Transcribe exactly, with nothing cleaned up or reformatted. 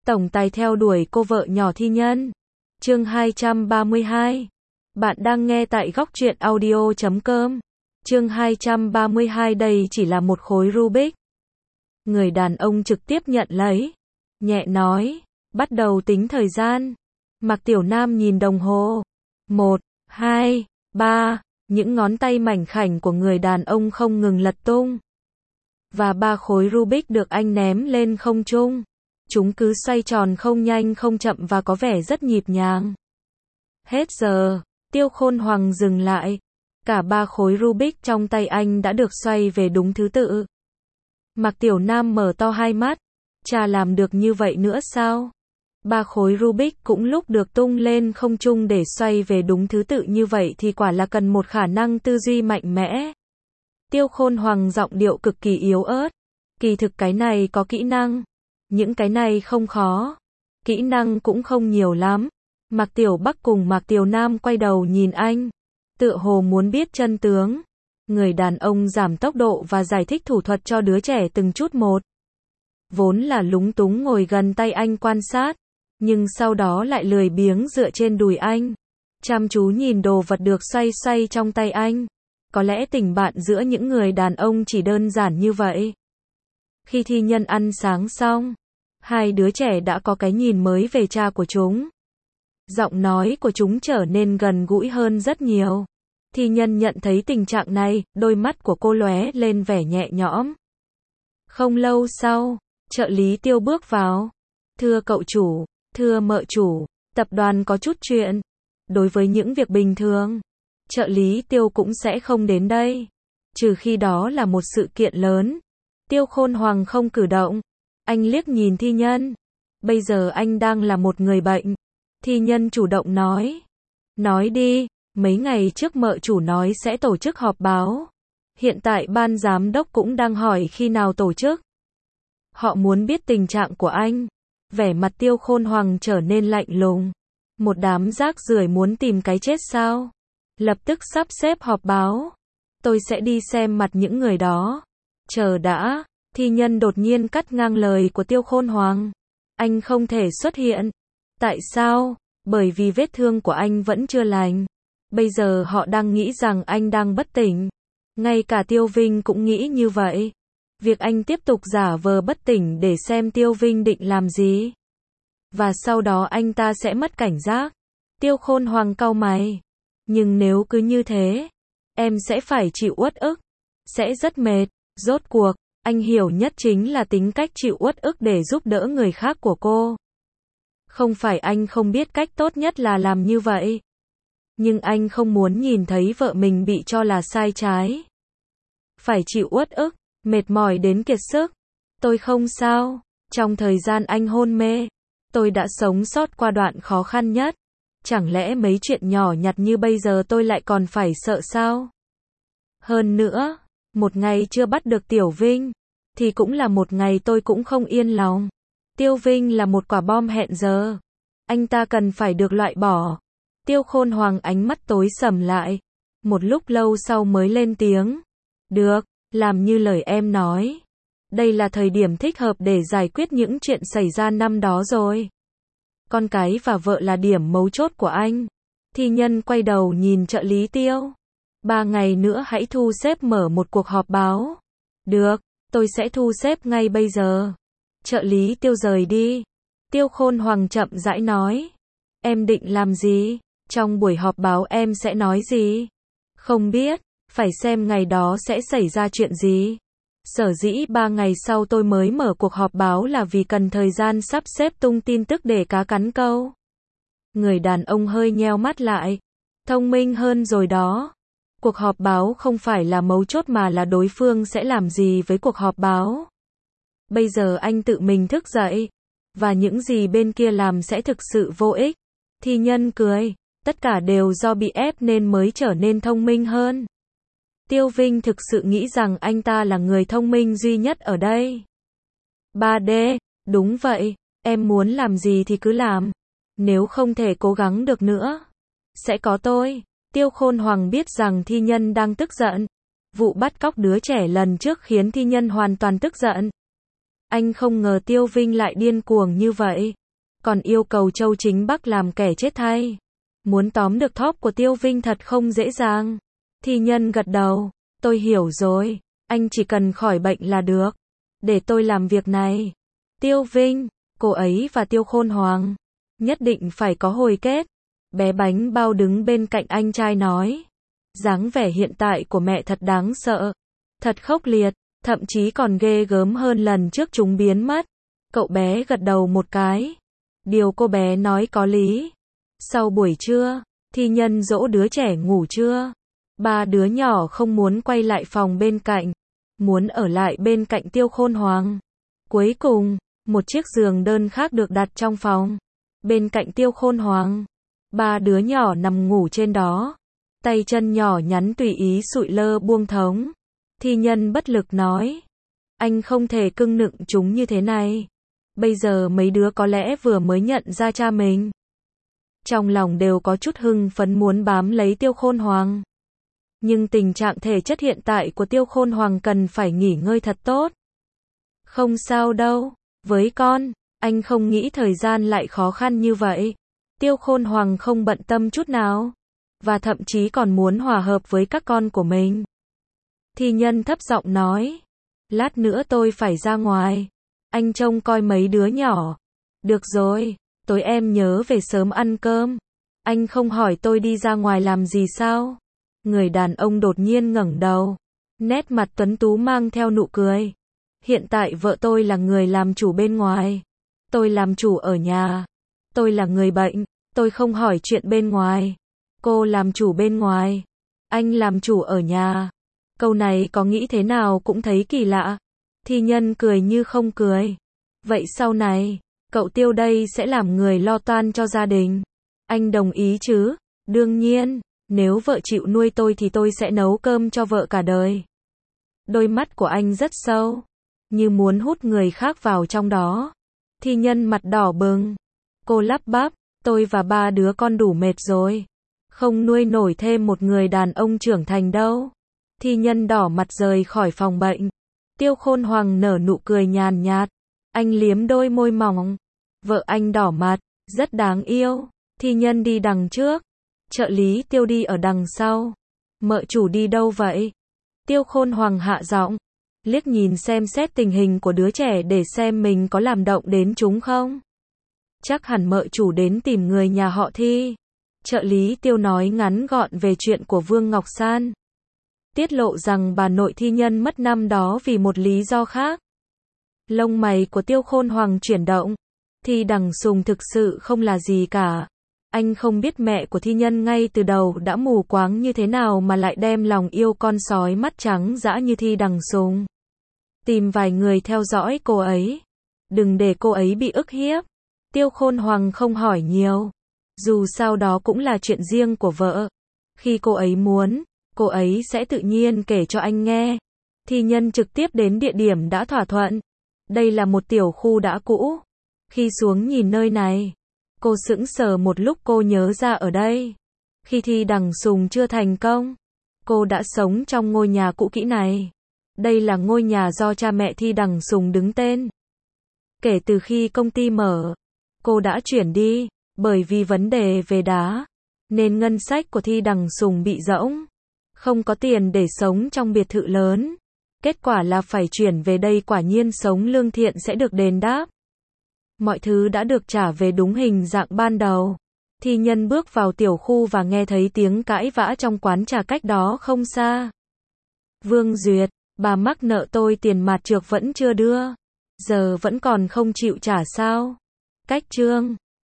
tổng tài theo đuổi cô vợ nhỏ thi nhân. Chương hai trăm ba mươi hai. Bạn đang nghe tại góc truyện audio chấm com. Chương hai trăm ba mươi hai, đây chỉ là một khối Rubik. Người đàn ông trực tiếp nhận lấy, nhẹ nói, bắt đầu tính thời gian. Mạc Tiểu Nam nhìn đồng hồ. Một, hai, ba, những ngón tay mảnh khảnh của người đàn ông không ngừng lật tung. Và ba khối Rubik được anh ném lên không trung. Chúng cứ xoay tròn không nhanh không chậm và có vẻ rất nhịp nhàng. Hết giờ, Tiêu Khôn Hoàng dừng lại. Cả ba khối Rubik trong tay anh đã được xoay về đúng thứ tự. Mạc Tiểu Nam mở to hai mắt. Chả làm được như vậy nữa sao? Ba khối Rubik cũng lúc được tung lên không trung để xoay về đúng thứ tự như vậy thì quả là cần một khả năng tư duy mạnh mẽ. Tiêu Khôn Hoàng giọng điệu cực kỳ yếu ớt. Kỳ thực cái này có kỹ năng. Những cái này không khó. Kỹ năng cũng không nhiều lắm. Mạc Tiểu Bắc cùng Mạc Tiểu Nam quay đầu nhìn anh. Tựa hồ muốn biết chân tướng. Người đàn ông giảm tốc độ và giải thích thủ thuật cho đứa trẻ từng chút một. Vốn là lúng túng ngồi gần tay anh quan sát. Nhưng sau đó lại lười biếng dựa trên đùi anh. Chăm chú nhìn đồ vật được xoay xoay trong tay anh. Có lẽ tình bạn giữa những người đàn ông chỉ đơn giản như vậy. Khi thi nhân ăn sáng xong, hai đứa trẻ đã có cái nhìn mới về cha của chúng. Giọng nói của chúng trở nên gần gũi hơn rất nhiều. Thi nhân nhận thấy tình trạng này, đôi mắt của cô lóe lên vẻ nhẹ nhõm. Không lâu sau, trợ lý Tiêu bước vào. Thưa cậu chủ, thưa mợ chủ, tập đoàn có chút chuyện. Đối với những việc bình thường, trợ lý Tiêu cũng sẽ không đến đây. Trừ khi đó là một sự kiện lớn. Tiêu Khôn Hoàng không cử động. Anh liếc nhìn thi nhân. Bây giờ anh đang là một người bệnh. Thi nhân chủ động nói. Nói đi, mấy ngày trước mợ chủ nói sẽ tổ chức họp báo. Hiện tại ban giám đốc cũng đang hỏi khi nào tổ chức. Họ muốn biết tình trạng của anh. Vẻ mặt Tiêu Khôn Hoàng trở nên lạnh lùng. Một đám rác rưởi muốn tìm cái chết sao? Lập tức sắp xếp họp báo. Tôi sẽ đi xem mặt những người đó. Chờ đã, thi nhân đột nhiên cắt ngang lời của Tiêu Khôn Hoàng. Anh không thể xuất hiện. Tại sao? Bởi vì vết thương của anh vẫn chưa lành. Bây giờ họ đang nghĩ rằng anh đang bất tỉnh. Ngay cả Tiêu Vinh cũng nghĩ như vậy. Việc anh tiếp tục giả vờ bất tỉnh để xem Tiêu Vinh định làm gì. Và sau đó anh ta sẽ mất cảnh giác. Tiêu Khôn Hoàng cau mày. Nhưng nếu cứ như thế, em sẽ phải chịu uất ức. Sẽ rất mệt. Rốt cuộc, anh hiểu nhất chính là tính cách chịu uất ức để giúp đỡ người khác của cô. Không phải anh không biết cách tốt nhất là làm như vậy. Nhưng anh không muốn nhìn thấy vợ mình bị cho là sai trái. Phải chịu uất ức, mệt mỏi đến kiệt sức. Tôi không sao. Trong thời gian anh hôn mê, tôi đã sống sót qua đoạn khó khăn nhất. Chẳng lẽ mấy chuyện nhỏ nhặt như bây giờ tôi lại còn phải sợ sao? Hơn nữa, một ngày chưa bắt được Tiểu Vinh, thì cũng là một ngày tôi cũng không yên lòng. Tiêu Vinh là một quả bom hẹn giờ. Anh ta cần phải được loại bỏ. Tiêu Khôn Hoàng ánh mắt tối sầm lại. Một lúc lâu sau mới lên tiếng. Được, làm như lời em nói. Đây là thời điểm thích hợp để giải quyết những chuyện xảy ra năm đó rồi. Con cái và vợ là điểm mấu chốt của anh. Thi nhân quay đầu nhìn trợ lý Tiêu. Ba ngày nữa hãy thu xếp mở một cuộc họp báo. Được, tôi sẽ thu xếp ngay bây giờ. Trợ lý Tiêu rời đi. Tiêu Khôn Hoàng chậm rãi nói. Em định làm gì? Trong buổi họp báo em sẽ nói gì? Không biết, phải xem ngày đó sẽ xảy ra chuyện gì. Sở dĩ ba ngày sau tôi mới mở cuộc họp báo là vì cần thời gian sắp xếp tung tin tức để cá cắn câu. Người đàn ông hơi nheo mắt lại. Thông minh hơn rồi đó. Cuộc họp báo không phải là mấu chốt mà là đối phương sẽ làm gì với cuộc họp báo. Bây giờ anh tự mình thức dậy. Và những gì bên kia làm sẽ thực sự vô ích. Thi nhân cười. Tất cả đều do bị ép nên mới trở nên thông minh hơn. Tiêu Vinh thực sự nghĩ rằng anh ta là người thông minh duy nhất ở đây. ba D, đúng vậy, em muốn làm gì thì cứ làm. Nếu không thể cố gắng được nữa, sẽ có tôi. Tiêu Khôn Hoàng biết rằng thi nhân đang tức giận. Vụ bắt cóc đứa trẻ lần trước khiến thi nhân hoàn toàn tức giận. Anh không ngờ Tiêu Vinh lại điên cuồng như vậy. Còn yêu cầu Châu Chính Bắc làm kẻ chết thay. Muốn tóm được thóp của Tiêu Vinh thật không dễ dàng. Thi Nhân gật đầu. Tôi hiểu rồi. Anh chỉ cần khỏi bệnh là được. Để tôi làm việc này. Tiêu Vinh, cô ấy và Tiêu Khôn Hoàng. Nhất định phải có hồi kết. Bé bánh bao đứng bên cạnh anh trai nói. Dáng vẻ hiện tại của mẹ thật đáng sợ. Thật khốc liệt. Thậm chí còn ghê gớm hơn lần trước chúng biến mất. Cậu bé gật đầu một cái. Điều cô bé nói có lý. Sau buổi trưa, Thi Nhân dỗ đứa trẻ ngủ trưa. Ba đứa nhỏ không muốn quay lại phòng bên cạnh. Muốn ở lại bên cạnh Tiêu Khôn Hoàng. Cuối cùng, một chiếc giường đơn khác được đặt trong phòng. Bên cạnh Tiêu Khôn Hoàng. Ba đứa nhỏ nằm ngủ trên đó. Tay chân nhỏ nhắn tùy ý sụi lơ buông thống. Thi Nhân bất lực nói. Anh không thể cưng nựng chúng như thế này. Bây giờ mấy đứa có lẽ vừa mới nhận ra cha mình. Trong lòng đều có chút hưng phấn muốn bám lấy Tiêu Khôn Hoàng. Nhưng tình trạng thể chất hiện tại của Tiêu Khôn Hoàng cần phải nghỉ ngơi thật tốt. Không sao đâu, với con, anh không nghĩ thời gian lại khó khăn như vậy. Tiêu Khôn Hoàng không bận tâm chút nào. Và thậm chí còn muốn hòa hợp với các con của mình. Thi Nhân thấp giọng nói. Lát nữa tôi phải ra ngoài. Anh trông coi mấy đứa nhỏ. Được rồi, tối em nhớ về sớm ăn cơm. Anh không hỏi tôi đi ra ngoài làm gì sao? Người đàn ông đột nhiên ngẩng đầu. Nét mặt tuấn tú mang theo nụ cười. Hiện tại vợ tôi là người làm chủ bên ngoài. Tôi làm chủ ở nhà. Tôi là người bệnh. Tôi không hỏi chuyện bên ngoài. Cô làm chủ bên ngoài. Anh làm chủ ở nhà. Câu này có nghĩ thế nào cũng thấy kỳ lạ. Thi Nhân cười như không cười. Vậy sau này, cậu Tiêu đây sẽ làm người lo toan cho gia đình. Anh đồng ý chứ? Đương nhiên, nếu vợ chịu nuôi tôi thì tôi sẽ nấu cơm cho vợ cả đời. Đôi mắt của anh rất sâu, như muốn hút người khác vào trong đó. Thi Nhân mặt đỏ bừng. Cô lắp bắp, tôi và ba đứa con đủ mệt rồi. Không nuôi nổi thêm một người đàn ông trưởng thành đâu. Thi Nhân đỏ mặt rời khỏi phòng bệnh. Tiêu Khôn Hoàng nở nụ cười nhàn nhạt. Anh liếm đôi môi mỏng. Vợ anh đỏ mặt, rất đáng yêu. Thi Nhân đi đằng trước. Trợ lý Tiêu đi ở đằng sau. Mợ chủ đi đâu vậy? Tiêu Khôn Hoàng hạ giọng. Liếc nhìn xem xét tình hình của đứa trẻ để xem mình có làm động đến chúng không. Chắc hẳn mợ chủ đến tìm người nhà họ Thi. Trợ lý Tiêu nói ngắn gọn về chuyện của Vương Ngọc San. Tiết lộ rằng bà nội Thi Nhân mất năm đó vì một lý do khác. Lông mày của Tiêu Khôn Hoàng chuyển động. Thi Đằng Sùng thực sự không là gì cả. Anh không biết mẹ của Thi Nhân ngay từ đầu đã mù quáng như thế nào mà lại đem lòng yêu con sói mắt trắng dã như Thi Đằng Sùng. Tìm vài người theo dõi cô ấy. Đừng để cô ấy bị ức hiếp. Tiêu Khôn Hoàng không hỏi nhiều. Dù sao đó cũng là chuyện riêng của vợ. Khi cô ấy muốn, cô ấy sẽ tự nhiên kể cho anh nghe. Thi Nhân trực tiếp đến địa điểm đã thỏa thuận. Đây là một tiểu khu đã cũ. Khi xuống nhìn nơi này, cô sững sờ một lúc cô nhớ ra ở đây. Khi Thi Đằng Sùng chưa thành công, cô đã sống trong ngôi nhà cũ kỹ này. Đây là ngôi nhà do cha mẹ Thi Đằng Sùng đứng tên. Kể từ khi công ty mở, cô đã chuyển đi, bởi vì vấn đề về đá, nên ngân sách của Thi Đằng Sùng bị rỗng. Không có tiền để sống trong biệt thự lớn. Kết quả là phải chuyển về đây, quả nhiên sống lương thiện sẽ được đền đáp. Mọi thứ đã được trả về đúng hình dạng ban đầu. Thi Nhân bước vào tiểu khu và nghe thấy tiếng cãi vã trong quán trà cách đó không xa. Vương Duyệt, bà mắc nợ tôi tiền mặt trược vẫn chưa đưa. Giờ vẫn còn không chịu trả sao? Cách trương.